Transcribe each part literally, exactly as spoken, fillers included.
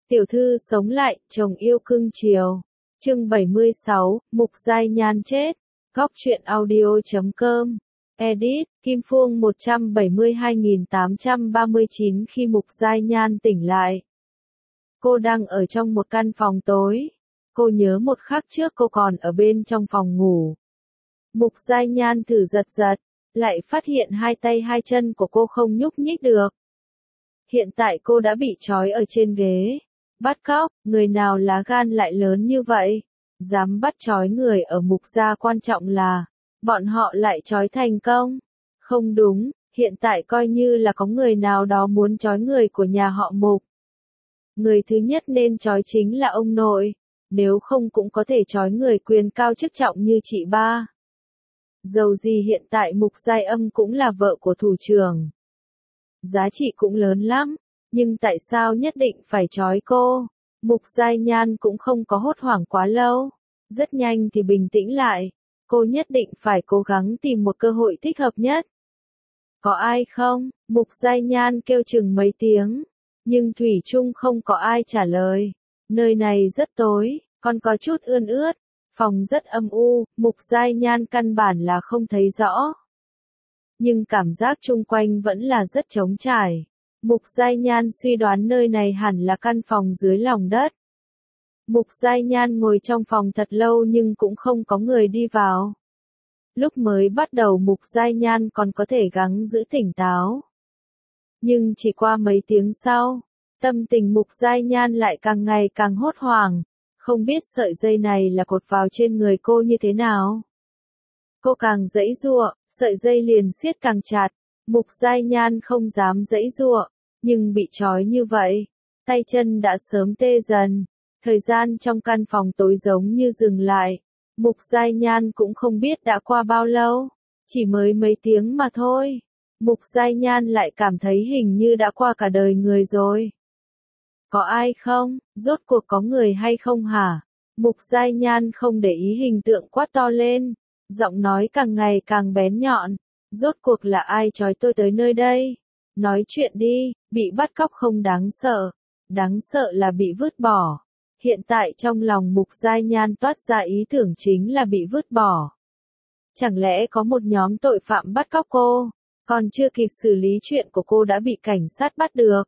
Tiểu thư sống lại, chồng yêu cưng chiều. Chương bảy mươi sáu, Mục Giai Nhan chết. Góc truyện audio chấm com. Edit, Kim Phuong một trăm bảy mươi hai nghìn tám trăm ba mươi chín. Khi Mục Giai Nhan tỉnh lại, cô đang ở trong một căn phòng tối. Cô nhớ một khắc trước cô còn ở bên trong phòng ngủ. Mục Giai Nhan thử giật giật, lại phát hiện hai tay hai chân của cô không nhúc nhích được. Hiện tại cô đã bị trói ở trên ghế. Bắt cóc, người nào lá gan lại lớn như vậy? Dám bắt trói người ở Mục gia, quan trọng là bọn họ lại trói thành công. Không đúng, hiện tại coi như là có người nào đó muốn trói người của nhà họ Mục. Người thứ nhất nên trói chính là ông nội, nếu không cũng có thể trói người quyền cao chức trọng như chị ba. Dầu gì hiện tại Mục Giai Âm cũng là vợ của thủ trưởng. Giá trị cũng lớn lắm, nhưng tại sao nhất định phải trói cô? Mục Giai Nhan cũng không có hốt hoảng quá lâu. Rất nhanh thì bình tĩnh lại. Cô nhất định phải cố gắng tìm một cơ hội thích hợp nhất. Có ai không? Mục Giai Nhan kêu chừng mấy tiếng. Nhưng thủy chung không có ai trả lời. Nơi này rất tối, còn có chút ươn ướt. Phòng rất âm u, Mục Giai Nhan căn bản là không thấy rõ. Nhưng cảm giác chung quanh vẫn là rất trống trải. Mục Giai Nhan suy đoán nơi này hẳn là căn phòng dưới lòng đất. Mục Giai Nhan ngồi trong phòng thật lâu nhưng cũng không có người đi vào. Lúc mới bắt đầu Mục Giai Nhan còn có thể gắng giữ tỉnh táo. Nhưng chỉ qua mấy tiếng sau, tâm tình Mục Giai Nhan lại càng ngày càng hốt hoảng, không biết sợi dây này là cột vào trên người cô như thế nào. Cô càng giãy giụa, sợi dây liền siết càng chặt. Mục Giai Nhan không dám giãy giụa, nhưng bị trói như vậy, tay chân đã sớm tê dần. Thời gian trong căn phòng tối giống như dừng lại. Mục Giai Nhan cũng không biết đã qua bao lâu, chỉ mới mấy tiếng mà thôi. Mục Giai Nhan lại cảm thấy hình như đã qua cả đời người rồi. Có ai không? Rốt cuộc có người hay không hả? Mục Giai Nhan không để ý hình tượng quát to lên, giọng nói càng ngày càng bén nhọn. Rốt cuộc là ai trói tôi tới nơi đây? Nói chuyện đi, bị bắt cóc không đáng sợ, đáng sợ là bị vứt bỏ. Hiện tại trong lòng Mục Giai Nhan toát ra ý tưởng chính là bị vứt bỏ. Chẳng lẽ có một nhóm tội phạm bắt cóc cô, còn chưa kịp xử lý chuyện của cô đã bị cảnh sát bắt được.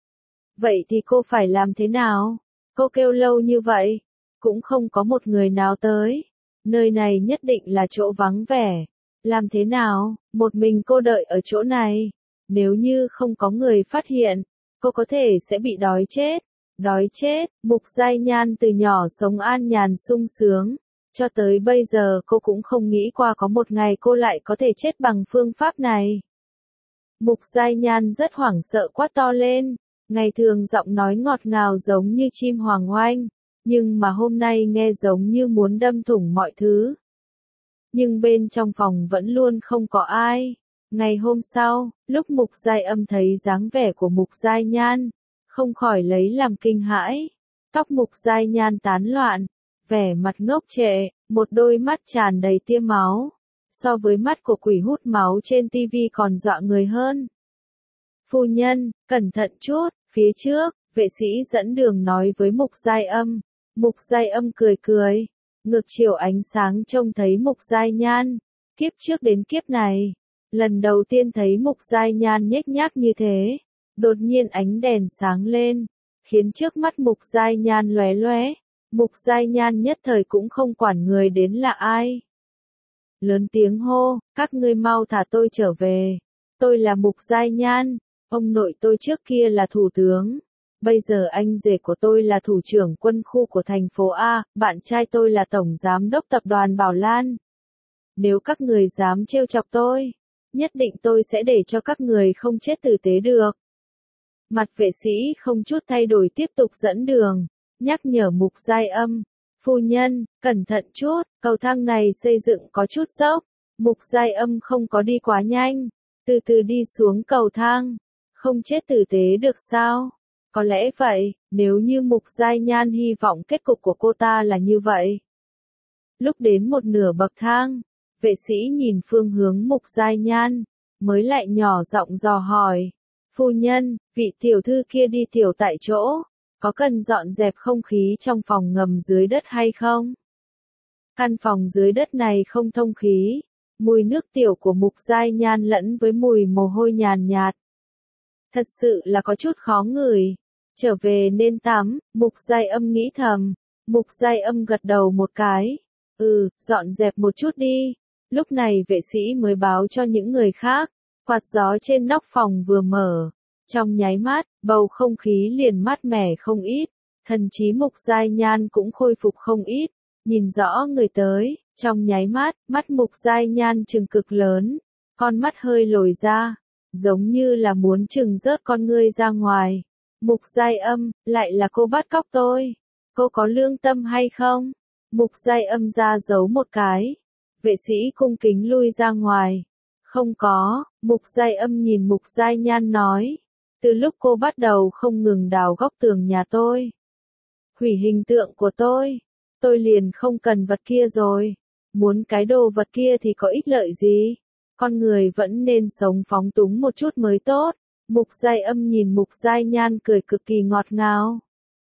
Vậy thì cô phải làm thế nào? Cô kêu lâu như vậy, cũng không có một người nào tới. Nơi này nhất định là chỗ vắng vẻ. Làm thế nào? Một mình cô đợi ở chỗ này. Nếu như không có người phát hiện, cô có thể sẽ bị đói chết. Đói chết, Mục Giai Nhan từ nhỏ sống an nhàn sung sướng. Cho tới bây giờ cô cũng không nghĩ qua có một ngày cô lại có thể chết bằng phương pháp này. Mục Giai Nhan rất hoảng sợ quát to lên. Ngày thường giọng nói ngọt ngào giống như chim hoàng oanh, nhưng mà hôm nay nghe giống như muốn đâm thủng mọi thứ. Nhưng bên trong phòng vẫn luôn không có ai. Ngày hôm sau, lúc Mục Giai Âm thấy dáng vẻ của Mục Giai Nhan, không khỏi lấy làm kinh hãi. Tóc Mục Giai Nhan tán loạn, vẻ mặt ngốc trệ, một đôi mắt tràn đầy tia máu. So với mắt của quỷ hút máu trên tivi còn dọa người hơn. Phu nhân, cẩn thận chút, phía trước, vệ sĩ dẫn đường nói với Mục Giai Âm. Mục Giai Âm cười cười, ngược chiều ánh sáng trông thấy Mục Giai Nhan. Kiếp trước đến kiếp này, lần đầu tiên thấy Mục Giai Nhan nhếch nhác như thế. Đột nhiên ánh đèn sáng lên, khiến trước mắt Mục Giai Nhan lóe lóe. Mục Giai Nhan nhất thời cũng không quản người đến là ai. Lớn tiếng hô, các ngươi mau thả tôi trở về. Tôi là Mục Giai Nhan, ông nội tôi trước kia là thủ tướng. Bây giờ anh rể của tôi là thủ trưởng quân khu của thành phố A, bạn trai tôi là tổng giám đốc tập đoàn Bảo Lan. Nếu các người dám trêu chọc tôi, nhất định tôi sẽ để cho các người không chết tử tế được. Mặt vệ sĩ không chút thay đổi tiếp tục dẫn đường, nhắc nhở Mục Giai Âm. Phu nhân, cẩn thận chút, cầu thang này xây dựng có chút dốc. Mục Giai Âm không có đi quá nhanh, từ từ đi xuống cầu thang. Không chết tử tế được sao? Có lẽ vậy, nếu như Mục Giai Nhan hy vọng kết cục của cô ta là như vậy. Lúc đến một nửa bậc thang, vệ sĩ nhìn phương hướng Mục Giai Nhan, mới lại nhỏ giọng dò hỏi. Phu nhân, vị tiểu thư kia đi tiểu tại chỗ, Có cần dọn dẹp không khí trong phòng ngầm dưới đất hay không? Căn phòng dưới đất này không thông khí, mùi nước tiểu của Mục Giai Nhan lẫn với mùi mồ hôi nhàn nhạt. Thật sự là có chút khó ngửi. Trở về nên tắm, Mục Giai Âm nghĩ thầm. Mục Giai Âm gật đầu một cái. Ừ, dọn dẹp một chút đi. Lúc này vệ sĩ mới báo cho những người khác. Quạt gió trên nóc phòng vừa mở. Trong nháy mắt, bầu không khí liền mát mẻ không ít. Thần trí Mục Giai Nhan cũng khôi phục không ít. Nhìn rõ người tới, trong nháy mắt, mắt Mục Giai Nhan trừng cực lớn. Con mắt hơi lồi ra, giống như là muốn trừng rớt con ngươi ra ngoài. Mục Giai Âm, lại là cô bắt cóc tôi. Cô có lương tâm hay không? Mục Giai Âm ra giấu một cái. Vệ sĩ cung kính lui ra ngoài. Không có, Mục Giai Âm nhìn Mục Giai Nhan nói. Từ lúc cô bắt đầu không ngừng đào góc tường nhà tôi. Hủy hình tượng của tôi. Tôi liền không cần vật kia rồi. Muốn cái đồ vật kia thì có ích lợi gì? Con người vẫn nên sống phóng túng một chút mới tốt. Mục Giai Âm nhìn Mục Giai Nhan cười cực kỳ ngọt ngào.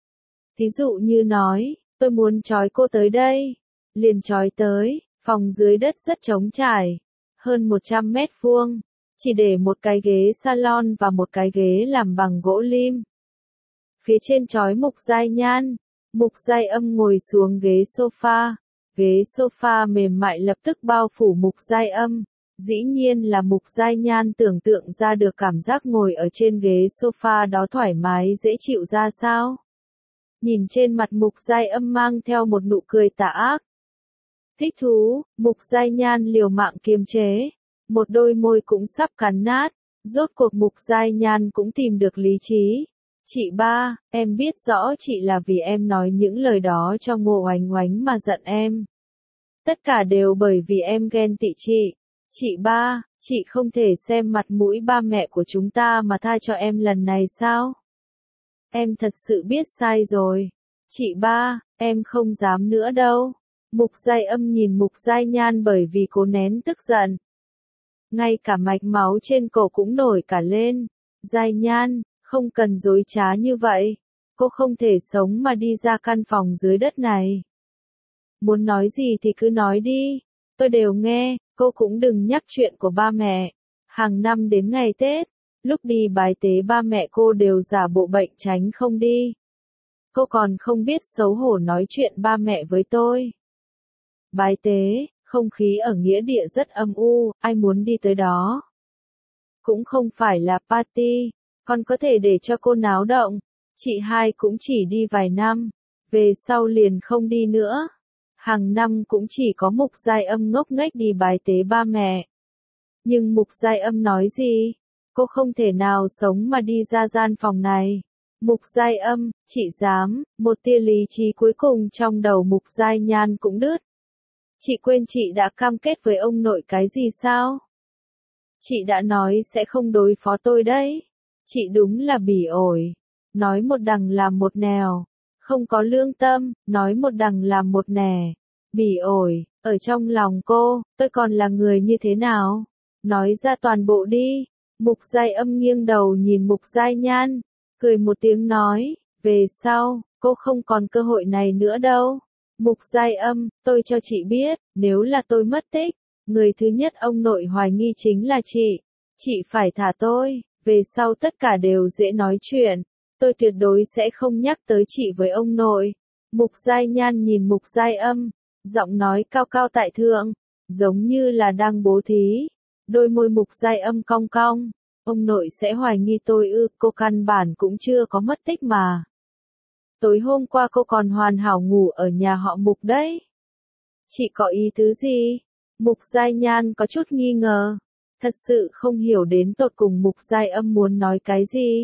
Thí dụ như nói, tôi muốn trói cô tới đây. Liền trói tới, phòng dưới đất rất trống trải. Hơn một trăm mét vuông. Chỉ để một cái ghế salon và một cái ghế làm bằng gỗ lim. Phía trên trói Mục Giai Nhan. Mục Giai Âm ngồi xuống ghế sofa. Ghế sofa mềm mại lập tức bao phủ Mục Giai Âm. Dĩ nhiên là Mục Giai Nhan tưởng tượng ra được cảm giác ngồi ở trên ghế sofa đó thoải mái dễ chịu ra sao. Nhìn trên mặt Mục Giai Âm mang theo một nụ cười tà ác. Thích thú, Mục Giai Nhan liều mạng kiềm chế. Một đôi môi cũng sắp cắn nát. Rốt cuộc Mục Giai Nhan cũng tìm được lý trí. Chị ba, em biết rõ chị là vì em nói những lời đó cho Ngô Oánh Oánh mà giận em. Tất cả đều bởi vì em ghen tị chị. Chị ba, chị không thể xem mặt mũi ba mẹ của chúng ta mà tha cho em lần này sao? Em thật sự biết sai rồi. Chị ba, em không dám nữa đâu. Mục Giai Âm nhìn Mục Giai Nhan bởi vì cố nén tức giận. Ngay cả mạch máu trên cổ cũng nổi cả lên. Giai Nhan, không cần dối trá như vậy. Cô không thể sống mà đi ra căn phòng dưới đất này. Muốn nói gì thì cứ nói đi. Tôi đều nghe, cô cũng đừng nhắc chuyện của ba mẹ. Hàng năm đến ngày Tết, lúc đi bái tế ba mẹ cô đều giả bộ bệnh tránh không đi. Cô còn không biết xấu hổ nói chuyện ba mẹ với tôi. Bái tế, không khí ở nghĩa địa rất âm u, ai muốn đi tới đó? Cũng không phải là party, còn có thể để cho cô náo động. Chị hai cũng chỉ đi vài năm, về sau liền không đi nữa. Hàng năm cũng chỉ có Mục Giai Âm ngốc nghếch đi bái tế ba mẹ. Nhưng Mục Giai Âm nói gì? Cô không thể nào sống mà đi ra gian phòng này. Mục Giai Âm, chị dám, một tia lý trí cuối cùng trong đầu Mục Giai Nhan cũng đứt. Chị quên chị đã cam kết với ông nội cái gì sao? Chị đã nói sẽ không đối phó tôi đấy. Chị đúng là bỉ ổi. Nói một đằng làm một nẻo. Không có lương tâm, nói một đằng làm một nẻ. Bỉ ổi, ở trong lòng cô, tôi còn là người như thế nào? Nói ra toàn bộ đi. Mục Giai Âm nghiêng đầu nhìn Mục Giai Nhan, cười một tiếng nói, về sau, cô không còn cơ hội này nữa đâu. Mục Giai Âm, tôi cho chị biết, nếu là tôi mất tích, người thứ nhất ông nội hoài nghi chính là chị. Chị phải thả tôi, về sau tất cả đều dễ nói chuyện. Tôi tuyệt đối sẽ không nhắc tới chị với ông nội. Mục Giai Nhan nhìn Mục Giai Âm, giọng nói cao cao tại thượng, giống như là đang bố thí. Đôi môi Mục Giai Âm cong cong, ông nội sẽ hoài nghi tôi ư? Cô căn bản cũng chưa có mất tích mà. Tối hôm qua cô còn hoàn hảo ngủ ở nhà họ Mục đấy. Chị có ý tứ gì? Mục Giai Nhan có chút nghi ngờ, thật sự không hiểu đến tột cùng Mục Giai Âm muốn nói cái gì.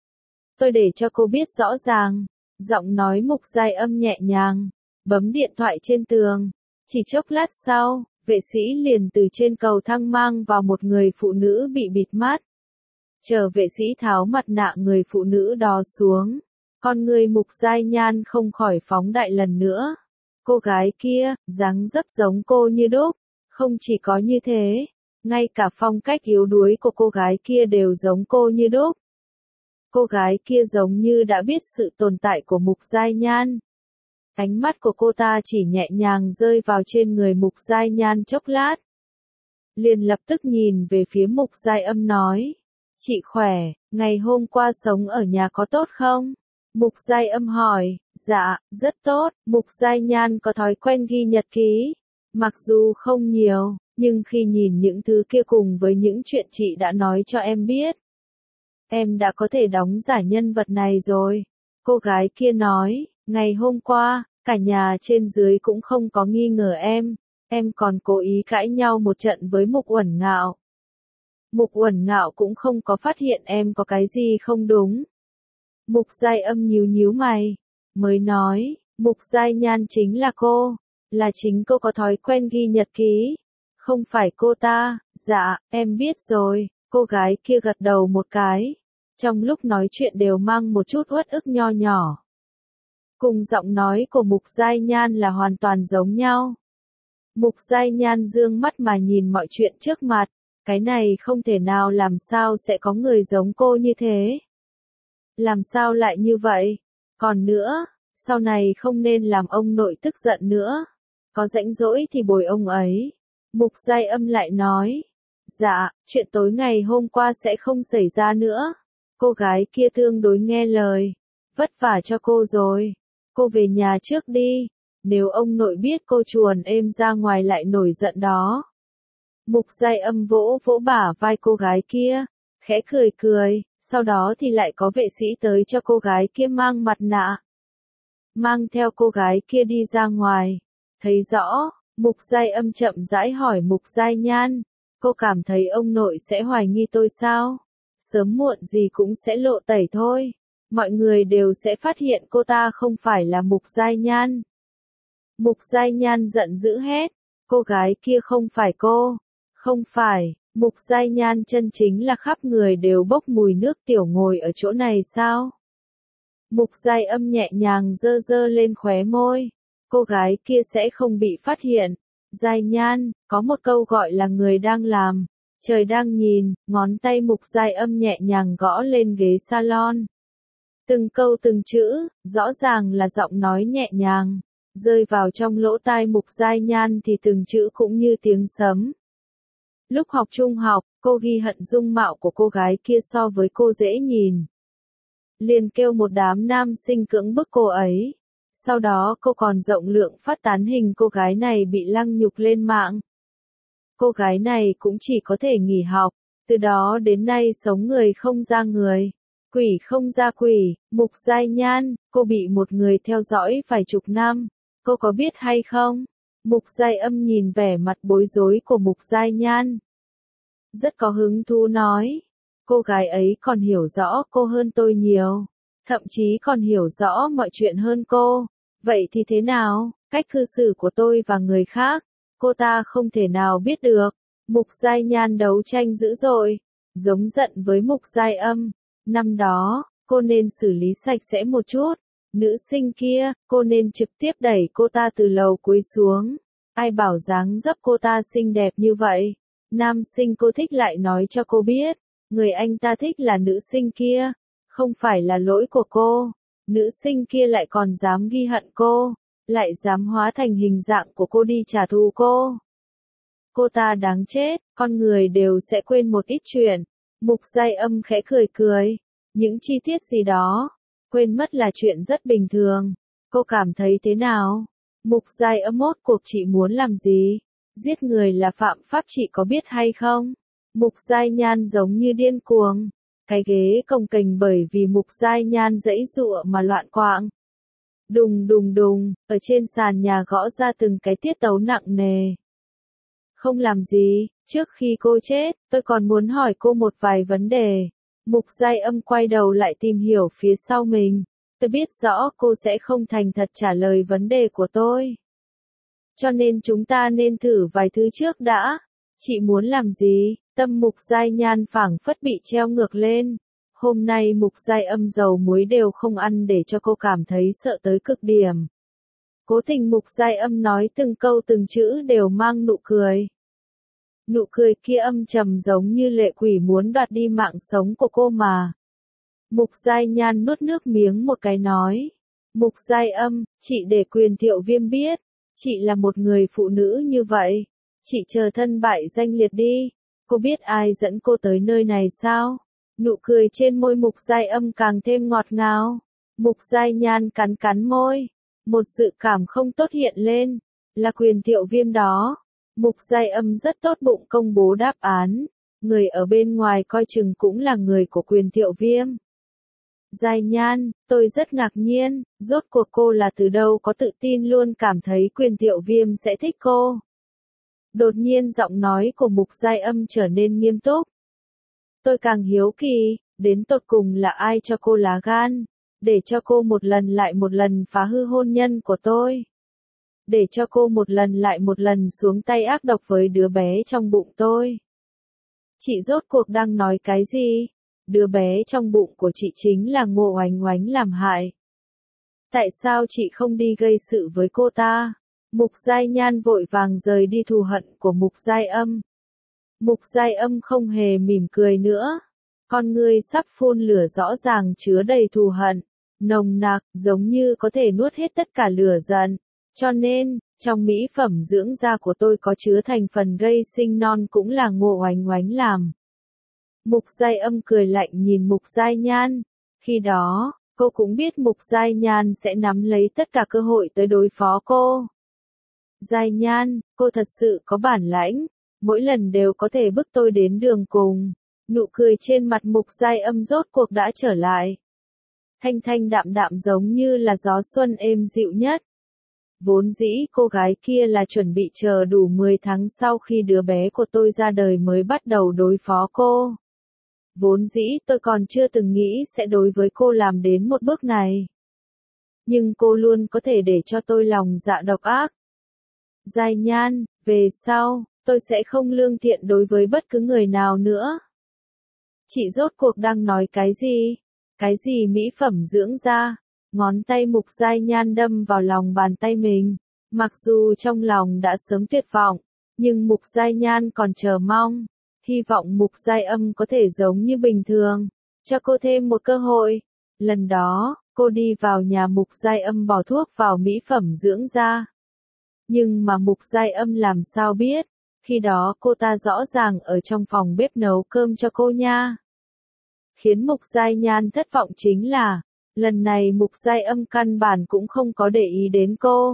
Tôi để cho cô biết rõ ràng. Giọng nói Mục Giai Âm nhẹ nhàng, bấm điện thoại trên tường. Chỉ chốc lát sau, vệ sĩ liền từ trên cầu thang mang vào một người phụ nữ bị bịt mắt. Chờ vệ sĩ tháo mặt nạ người phụ nữ đó xuống, con người Mục Giai Nhan không khỏi phóng đại lần nữa. Cô gái kia, dáng dấp giống cô như đúc. Không chỉ có như thế, ngay cả phong cách yếu đuối của cô gái kia đều giống cô như đúc. Cô gái kia giống như đã biết sự tồn tại của Mục Giai Nhan. Ánh mắt của cô ta chỉ nhẹ nhàng rơi vào trên người Mục Giai Nhan chốc lát. Liền lập tức nhìn về phía Mục Giai Âm nói. Chị khỏe, ngày hôm qua sống ở nhà có tốt không? Mục Giai Âm hỏi. Dạ, rất tốt. Mục Giai Nhan có thói quen ghi nhật ký. Mặc dù không nhiều, nhưng khi nhìn những thứ kia cùng với những chuyện chị đã nói cho em biết, em đã có thể đóng giả nhân vật này rồi. Cô gái kia nói, ngày hôm qua, cả nhà trên dưới cũng không có nghi ngờ em, em còn cố ý cãi nhau một trận với Mục Uẩn Ngạo. Mục Uẩn Ngạo cũng không có phát hiện em có cái gì không đúng. Mục Giai Âm nhíu nhíu mày, mới nói, Mục Giai Nhan chính là cô, là chính cô có thói quen ghi nhật ký, không phải cô ta. Dạ, em biết rồi. Cô gái kia gật đầu một cái, trong lúc nói chuyện đều mang một chút uất ức nho nhỏ. Cùng giọng nói của Mục Giai Nhan là hoàn toàn giống nhau. Mục Giai Nhan dương mắt mà nhìn mọi chuyện trước mặt, cái này không thể nào, làm sao sẽ có người giống cô như thế? Làm sao lại như vậy? Còn nữa, sau này không nên làm ông nội tức giận nữa. Có rảnh rỗi thì bồi ông ấy. Mục Giai Âm lại nói. Dạ, chuyện tối ngày hôm qua sẽ không xảy ra nữa. Cô gái kia tương đối nghe lời. Vất vả cho cô rồi. Cô về nhà trước đi. Nếu ông nội biết cô chuồn êm ra ngoài lại nổi giận đó. Mục Giai Âm vỗ vỗ bả vai cô gái kia, khẽ cười cười, sau đó thì lại có vệ sĩ tới cho cô gái kia mang mặt nạ. Mang theo cô gái kia đi ra ngoài. Thấy rõ, Mục Giai Âm chậm rãi hỏi Mục Giai Nhan, cô cảm thấy ông nội sẽ hoài nghi tôi sao? Sớm muộn gì cũng sẽ lộ tẩy thôi. Mọi người đều sẽ phát hiện cô ta không phải là Mục Giai Nhan. Mục Giai Nhan giận dữ hét, cô gái kia không phải cô. Không phải, Mục Giai Nhan chân chính là khắp người đều bốc mùi nước tiểu ngồi ở chỗ này sao? Mục Giai Âm nhẹ nhàng dơ dơ lên khóe môi. Cô gái kia sẽ không bị phát hiện. Giai Nhan, có một câu gọi là người đang làm, trời đang nhìn, ngón tay Mục Giai Âm nhẹ nhàng gõ lên ghế salon. Từng câu từng chữ, rõ ràng là giọng nói nhẹ nhàng, rơi vào trong lỗ tai Mục Giai Nhan thì từng chữ cũng như tiếng sấm. Lúc học trung học, cô ghi hận dung mạo của cô gái kia so với cô dễ nhìn. Liền kêu một đám nam sinh cưỡng bức cô ấy. Sau đó cô còn rộng lượng phát tán hình cô gái này bị lăng nhục lên mạng. Cô gái này cũng chỉ có thể nghỉ học, từ đó đến nay sống người không ra người, quỷ không ra quỷ. Mục Giai Nhan, cô bị một người theo dõi vài chục năm, cô có biết hay không? Mục Giai Âm nhìn vẻ mặt bối rối của Mục Giai Nhan, rất có hứng thú nói, cô gái ấy còn hiểu rõ cô hơn tôi nhiều, thậm chí còn hiểu rõ mọi chuyện hơn cô. Vậy thì thế nào? Cách cư xử của tôi và người khác, cô ta không thể nào biết được. Mục Giai Nhan đấu tranh dữ dội, giống giận với Mục Giai Âm. Năm đó, cô nên xử lý sạch sẽ một chút. Nữ sinh kia, cô nên trực tiếp đẩy cô ta từ lầu cuối xuống. Ai bảo dáng dấp cô ta xinh đẹp như vậy? Nam sinh cô thích lại nói cho cô biết, người anh ta thích là nữ sinh kia, không phải là lỗi của cô. Nữ sinh kia lại còn dám ghi hận cô, lại dám hóa thành hình dạng của cô đi trả thù cô. Cô ta đáng chết, con người đều sẽ quên một ít chuyện. Mục Giai Âm khẽ cười cười, những chi tiết gì đó, quên mất là chuyện rất bình thường. Cô cảm thấy thế nào? Mục Giai Âm mốt cuộc chị muốn làm gì? Giết người là phạm pháp chị có biết hay không? Mục Giai Nhan giống như điên cuồng. Cái ghế cồng kềnh bởi vì Mục Giai Nhan giãy giụa mà loạn quạng. Đùng đùng đùng, ở trên sàn nhà gõ ra từng cái tiết tấu nặng nề. Không làm gì, trước khi cô chết, tôi còn muốn hỏi cô một vài vấn đề. Mục Giai Âm quay đầu lại tìm hiểu phía sau mình. Tôi biết rõ cô sẽ không thành thật trả lời vấn đề của tôi. Cho nên chúng ta nên thử vài thứ trước đã. Chị muốn làm gì? Tâm Mục Giai Nhan phảng phất bị treo ngược lên. Hôm nay Mục Giai Âm dầu muối đều không ăn để cho cô cảm thấy sợ tới cực điểm. Cố tình Mục Giai Âm nói từng câu từng chữ đều mang nụ cười. Nụ cười kia âm trầm giống như lệ quỷ muốn đoạt đi mạng sống của cô mà. Mục Giai Nhan nuốt nước miếng một cái nói. Mục Giai Âm, chị để Quyền Thiệu Viêm biết, chị là một người phụ nữ như vậy. Chị chờ thân bại danh liệt đi. Cô biết ai dẫn cô tới nơi này sao? Nụ cười trên môi Mục Giai Âm càng thêm ngọt ngào. Mục Giai Nhan cắn cắn môi. Một sự cảm không tốt hiện lên. Là Quyền Thiệu Viêm đó. Mục Giai Âm rất tốt bụng công bố đáp án. Người ở bên ngoài coi chừng cũng là người của Quyền Thiệu Viêm. Giai Nhan, tôi rất ngạc nhiên, rốt cuộc cô là từ đâu có tự tin luôn cảm thấy Quyền Thiệu Viêm sẽ thích cô. Đột nhiên giọng nói của Mục Giai Âm trở nên nghiêm túc. Tôi càng hiếu kỳ, đến tột cùng là ai cho cô lá gan, để cho cô một lần lại một lần phá hư hôn nhân của tôi. Để cho cô một lần lại một lần xuống tay ác độc với đứa bé trong bụng tôi. Chị rốt cuộc đang nói cái gì? Đứa bé trong bụng của chị chính là Ngô Oánh Oánh làm hại. Tại sao chị không đi gây sự với cô ta? Mục Giai Nhan vội vàng rời đi thù hận của Mục Giai Âm. Mục Giai Âm không hề mỉm cười nữa. Con ngươi sắp phun lửa rõ ràng chứa đầy thù hận, nồng nặc, giống như có thể nuốt hết tất cả lửa giận. Cho nên, trong mỹ phẩm dưỡng da của tôi có chứa thành phần gây sinh non cũng là Ngô Oánh Oánh làm. Mục Giai Âm cười lạnh nhìn Mục Giai Nhan. Khi đó, cô cũng biết Mục Giai Nhan sẽ nắm lấy tất cả cơ hội tới đối phó cô. Giai Nhan, cô thật sự có bản lãnh, mỗi lần đều có thể bức tôi đến đường cùng. Nụ cười trên mặt Mục Giai Âm rốt cuộc đã trở lại. Thanh thanh đạm đạm giống như là gió xuân êm dịu nhất. Vốn dĩ cô gái kia là chuẩn bị chờ đủ mười tháng sau khi đứa bé của tôi ra đời mới bắt đầu đối phó cô. Vốn dĩ tôi còn chưa từng nghĩ sẽ đối với cô làm đến một bước này. Nhưng cô luôn có thể để cho tôi lòng dạ độc ác. Giai Nhan, về sau, tôi sẽ không lương thiện đối với bất cứ người nào nữa. Chị rốt cuộc đang nói cái gì? Cái gì mỹ phẩm dưỡng da? Ngón tay Mục Giai Nhan đâm vào lòng bàn tay mình. Mặc dù trong lòng đã sớm tuyệt vọng, nhưng Mục Giai Nhan còn chờ mong. Hy vọng Mục Giai Âm có thể giống như bình thường, cho cô thêm một cơ hội. Lần đó, cô đi vào nhà Mục Giai Âm bỏ thuốc vào mỹ phẩm dưỡng da. Nhưng mà Mục Giai Âm làm sao biết, khi đó cô ta rõ ràng ở trong phòng bếp nấu cơm cho cô nha. Khiến Mục Giai Nhan thất vọng chính là, lần này Mục Giai Âm căn bản cũng không có để ý đến cô,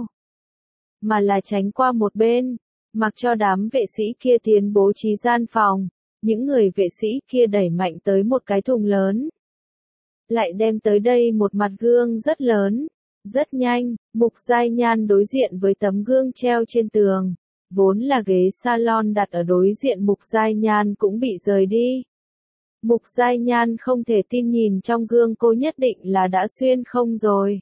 mà là tránh qua một bên, mặc cho đám vệ sĩ kia tiến bố trí gian phòng. Những người vệ sĩ kia đẩy mạnh tới một cái thùng lớn. Lại đem tới đây một mặt gương rất lớn. Rất nhanh, Mục Giai Nhan đối diện với tấm gương treo trên tường. Vốn là ghế salon đặt ở đối diện Mục Giai Nhan cũng bị rời đi. Mục Giai Nhan không thể tin nhìn trong gương cô nhất định là đã xuyên không rồi.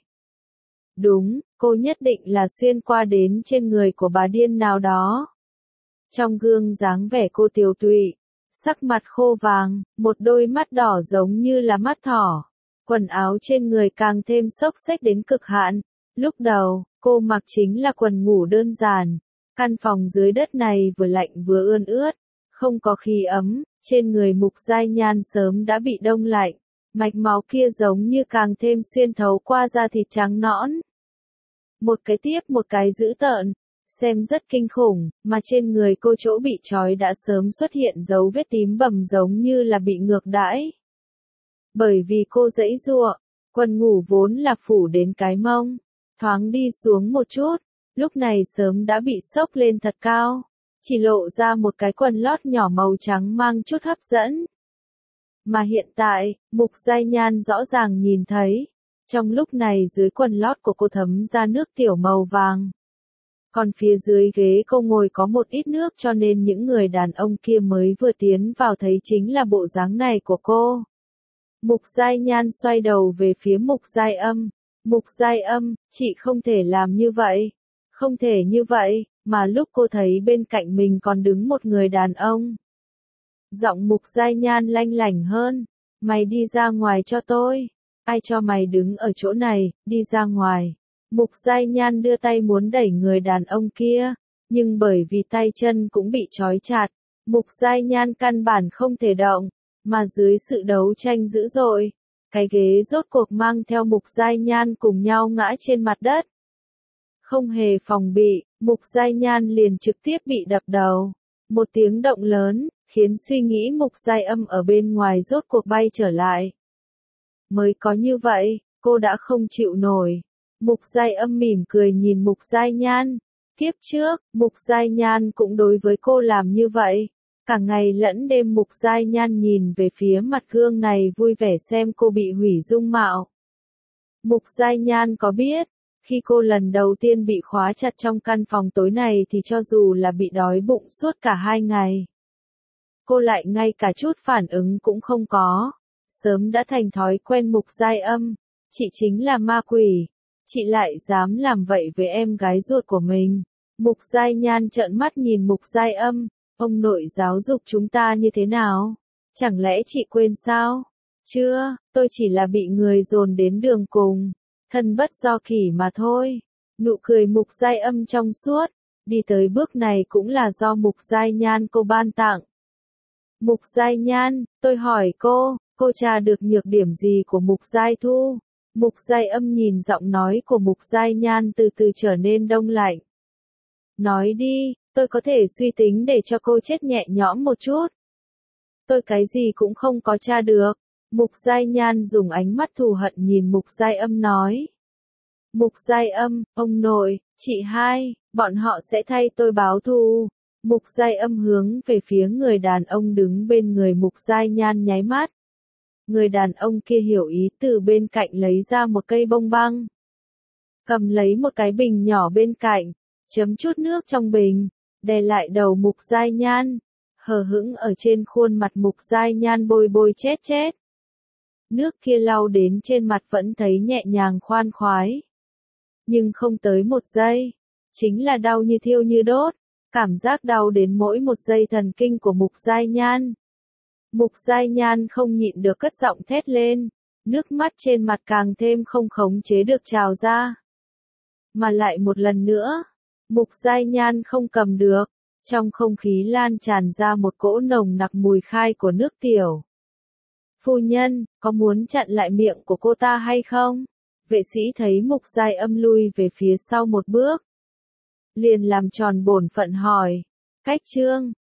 Đúng, cô nhất định là xuyên qua đến trên người của bà điên nào đó. Trong gương dáng vẻ cô tiều tụy, sắc mặt khô vàng, một đôi mắt đỏ giống như là mắt thỏ. Quần áo trên người càng thêm xốc xếch đến cực hạn. Lúc đầu, cô mặc chính là quần ngủ đơn giản. Căn phòng dưới đất này vừa lạnh vừa ươn ướt, không có khí ấm, trên người Mục Giai Nhan sớm đã bị đông lạnh. Mạch máu kia giống như càng thêm xuyên thấu qua da thịt trắng nõn. Một cái tiếp một cái dữ tợn, xem rất kinh khủng, mà trên người cô chỗ bị trói đã sớm xuất hiện dấu vết tím bầm giống như là bị ngược đãi. Bởi vì cô giãy giụa, quần ngủ vốn là phủ đến cái mông, thoáng đi xuống một chút, lúc này sớm đã bị xốc lên thật cao, chỉ lộ ra một cái quần lót nhỏ màu trắng mang chút hấp dẫn. Mà hiện tại, Mục Giai Nhan rõ ràng nhìn thấy, trong lúc này dưới quần lót của cô thấm ra nước tiểu màu vàng. Còn phía dưới ghế cô ngồi có một ít nước cho nên những người đàn ông kia mới vừa tiến vào thấy chính là bộ dáng này của cô. Mục Giai Nhan xoay đầu về phía Mục Giai Âm. Mục Giai Âm, chị không thể làm như vậy. Không thể như vậy, mà lúc cô thấy bên cạnh mình còn đứng một người đàn ông. Giọng Mục Giai Nhan lanh lảnh hơn. Mày đi ra ngoài cho tôi. Ai cho mày đứng ở chỗ này, đi ra ngoài. Mục Giai Nhan đưa tay muốn đẩy người đàn ông kia, nhưng bởi vì tay chân cũng bị trói chặt, Mục Giai Nhan căn bản không thể động, mà dưới sự đấu tranh dữ dội, cái ghế rốt cuộc mang theo Mục Giai Nhan cùng nhau ngã trên mặt đất. Không hề phòng bị, Mục Giai Nhan liền trực tiếp bị đập đầu. Một tiếng động lớn, khiến suy nghĩ Mục Giai Âm ở bên ngoài rốt cuộc bay trở lại. Mới có như vậy, cô đã không chịu nổi. Mục Giai Âm mỉm cười nhìn Mục Giai Nhan. Kiếp trước, Mục Giai Nhan cũng đối với cô làm như vậy. Cả ngày lẫn đêm Mục Giai Nhan nhìn về phía mặt gương này vui vẻ xem cô bị hủy dung mạo. Mục Giai Nhan có biết, khi cô lần đầu tiên bị khóa chặt trong căn phòng tối này thì cho dù là bị đói bụng suốt cả hai ngày, cô lại ngay cả chút phản ứng cũng không có. Sớm đã thành thói quen Mục Giai Âm, chị chính là ma quỷ, chị lại dám làm vậy với em gái ruột của mình. Mục Giai Nhan trợn mắt nhìn Mục Giai Âm, ông nội giáo dục chúng ta như thế nào? Chẳng lẽ chị quên sao? Chưa, tôi chỉ là bị người dồn đến đường cùng, thân bất do kỷ mà thôi. Nụ cười Mục Giai Âm trong suốt, đi tới bước này cũng là do Mục Giai Nhan cô ban tặng. Mục Giai Nhan, tôi hỏi cô, cô tra được nhược điểm gì của Mục Giai Thu? Mục Giai Âm nhìn giọng nói của Mục Giai Nhan từ từ trở nên đông lạnh. Nói đi, tôi có thể suy tính để cho cô chết nhẹ nhõm một chút. Tôi cái gì cũng không có tra được. Mục Giai Nhan dùng ánh mắt thù hận nhìn Mục Giai Âm nói. Mục Giai Âm, ông nội, chị hai, bọn họ sẽ thay tôi báo thù. Mục Giai Âm hướng về phía người đàn ông đứng bên người Mục Giai Nhan nháy mắt. Người đàn ông kia hiểu ý từ bên cạnh lấy ra một cây bông băng. Cầm lấy một cái bình nhỏ bên cạnh, chấm chút nước trong bình, đè lại đầu Mục Giai Nhan, hờ hững ở trên khuôn mặt Mục Giai Nhan bôi bôi chết chết. Nước kia lau đến trên mặt vẫn thấy nhẹ nhàng khoan khoái. Nhưng không tới một giây, chính là đau như thiêu như đốt, cảm giác đau đến mỗi một giây thần kinh của Mục Giai Nhan. Mục Giai Nhan không nhịn được cất giọng thét lên, nước mắt trên mặt càng thêm không khống chế được trào ra. Mà lại một lần nữa, Mục Giai Nhan không cầm được, trong không khí lan tràn ra một cỗ nồng nặc mùi khai của nước tiểu. Phu nhân, có muốn chặn lại miệng của cô ta hay không? Vệ sĩ thấy Mục Giai Âm lui về phía sau một bước, liền làm tròn bổn phận hỏi. Cách trương,